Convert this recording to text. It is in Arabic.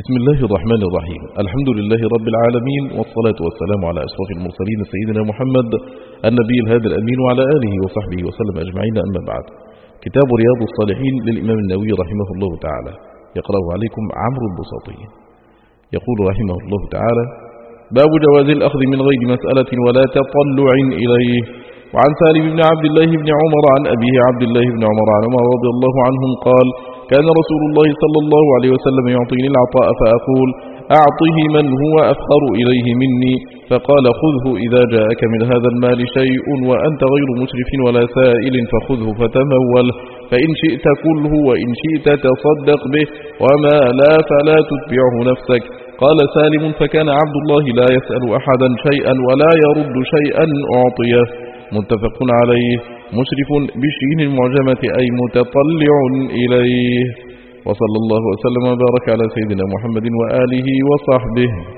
بسم الله الرحمن الرحيم. الحمد لله رب العالمين، والصلاة والسلام على أشرف المرسلين سيدنا محمد النبي الهادي الأمين وعلى آله وصحبه وسلم أجمعين، أما بعد. كتاب رياض الصالحين للإمام النووي رحمه الله تعالى، يقرأه عليكم عمرو البساطي. يقول رحمه الله تعالى: باب جواز الأخذ من غير مسألة ولا تطلع إليه. وعن سالم بن عبد الله بن عمر عن أبيه عبد الله بن عمر رضي الله عنهم قال: كان رسول الله صلى الله عليه وسلم يعطيني العطاء فأقول: أعطه من هو أفقر إليه مني، فقال: خذه إذا جاءك من هذا المال شيء وأنت غير مسرف ولا سائل، فخذه فتموله، فإن شئت كله وإن شئت تصدق به، وما لا فلا تتبعه نفسك. قال سالم: فكان عبد الله لا يسأل أحدا شيئا ولا يرد شيئا أعطيه. متفق عليه. مسرف بشين المعجمة أي متطلع إليه. وصلى الله وسلم وبارك على سيدنا محمد وآله وصحبه.